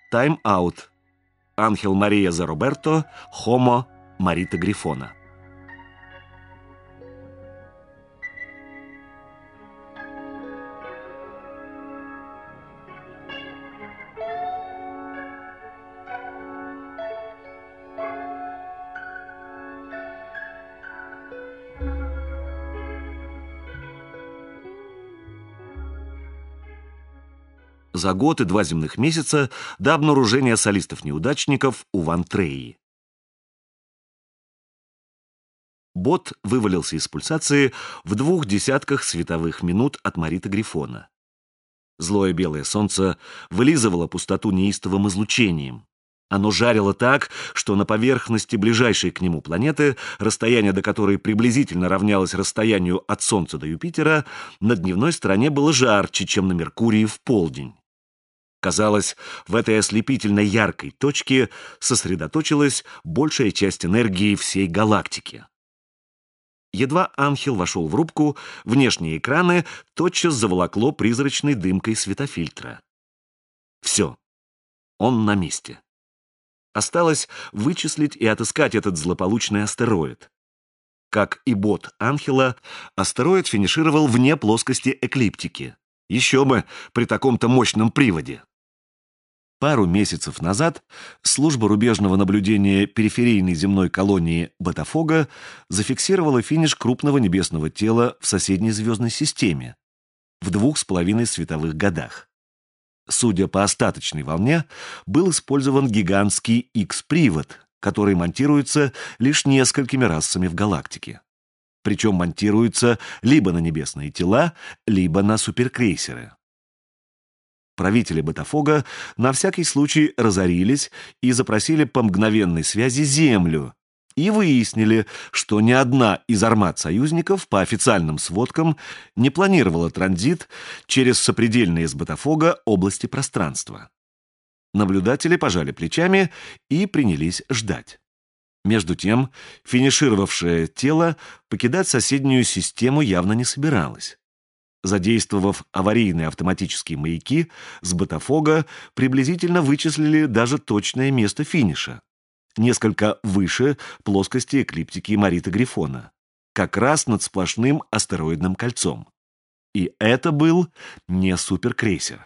Тайм-аут. Анхел Мария за Роберто, Хомо, Марита Грифона. За год и 2 земных месяца до обнаружения солистов-неудачников у Ван Трейи. Бот вывалился из пульсации в 2 десятках световых минут от Марита Грифона. Злое белое солнце вылизывало пустоту неистовым излучением. Оно жарило так, что на поверхности ближайшей к нему планеты, расстояние до которой приблизительно равнялось расстоянию от Солнца до Юпитера, на дневной стороне было жарче, чем на Меркурии в полдень. Казалось, в этой ослепительно яркой точке сосредоточилась большая часть энергии всей галактики. Едва Анхел вошел в рубку, внешние экраны тотчас заволокло призрачной дымкой светофильтра. Все, он на месте. Осталось вычислить и отыскать этот злополучный астероид. Как и бот Анхела, астероид финишировал вне плоскости эклиптики. Еще бы при таком-то мощном приводе. Пару месяцев назад служба рубежного наблюдения периферийной земной колонии Ботафого зафиксировала финиш крупного небесного тела в соседней звездной системе в 2,5 световых годах. Судя по остаточной волне, был использован гигантский X-привод, который монтируется лишь несколькими расами в галактике. Причем монтируется либо на небесные тела, либо на суперкрейсеры. Правители Ботафого на всякий случай разорились и запросили по мгновенной связи Землю и выяснили, что ни одна из армад союзников по официальным сводкам не планировала транзит через сопредельные с Ботафого области пространства. Наблюдатели пожали плечами и принялись ждать. Между тем, финишировавшее тело покидать соседнюю систему явно не собиралось. Задействовав аварийные автоматические маяки, с Ботафого приблизительно вычислили даже точное место финиша. Несколько выше плоскости эклиптики Марита Грифона, как раз над сплошным астероидным кольцом. И это был не суперкрейсер.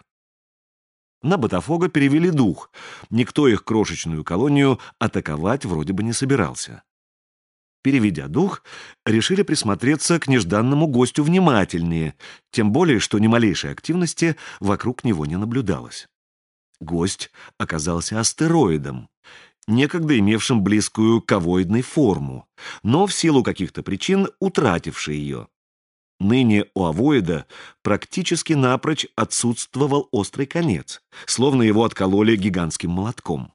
На Ботафого перевели дух. Никто их крошечную колонию атаковать вроде бы не собирался. Переведя дух, решили присмотреться к нежданному гостю внимательнее, тем более, что ни малейшей активности вокруг него не наблюдалось. Гость оказался астероидом, некогда имевшим близкую к овоидной форму, но в силу каких-то причин утративший ее. Ныне у овоида практически напрочь отсутствовал острый конец, словно его откололи гигантским молотком.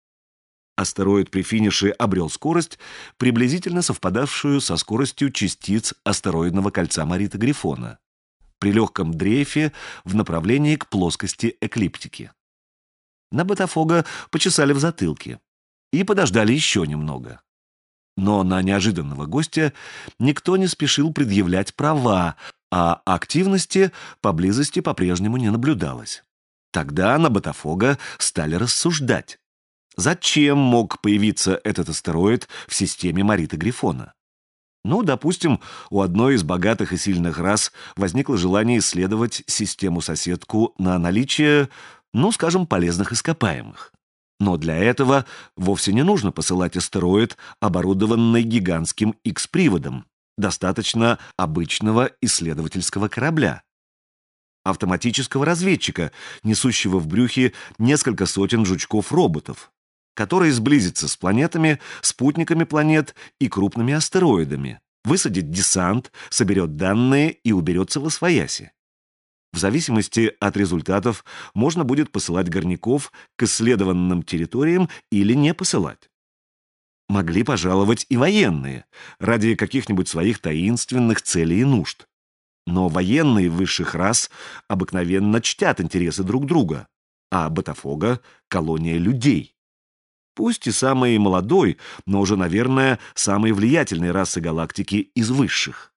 Астероид при финише обрел скорость, приблизительно совпадавшую со скоростью частиц астероидного кольца Марита Грифона, при легком дрейфе в направлении к плоскости эклиптики. На Ботафого почесали в затылке и подождали еще немного. Но на неожиданного гостя никто не спешил предъявлять права, а активности поблизости по-прежнему не наблюдалось. Тогда на Ботафого стали рассуждать. Зачем мог появиться этот астероид в системе Марита Грифона? Ну, допустим, у одной из богатых и сильных рас возникло желание исследовать систему-соседку на наличие, ну, скажем, полезных ископаемых. Но для этого вовсе не нужно посылать астероид, оборудованный гигантским X-приводом. Достаточно обычного исследовательского корабля. Автоматического разведчика, несущего в брюхе несколько сотен жучков-роботов, который сблизится с планетами, спутниками планет и крупными астероидами, высадит десант, соберет данные и уберется восвояси. В зависимости от результатов можно будет посылать горняков к исследованным территориям или не посылать. Могли пожаловать и военные, ради каких-нибудь своих таинственных целей и нужд. Но военные высших рас обыкновенно чтят интересы друг друга, а Ботафого — колония людей. Пусть и самой молодой, но уже, наверное, самой влиятельной расы галактики из высших.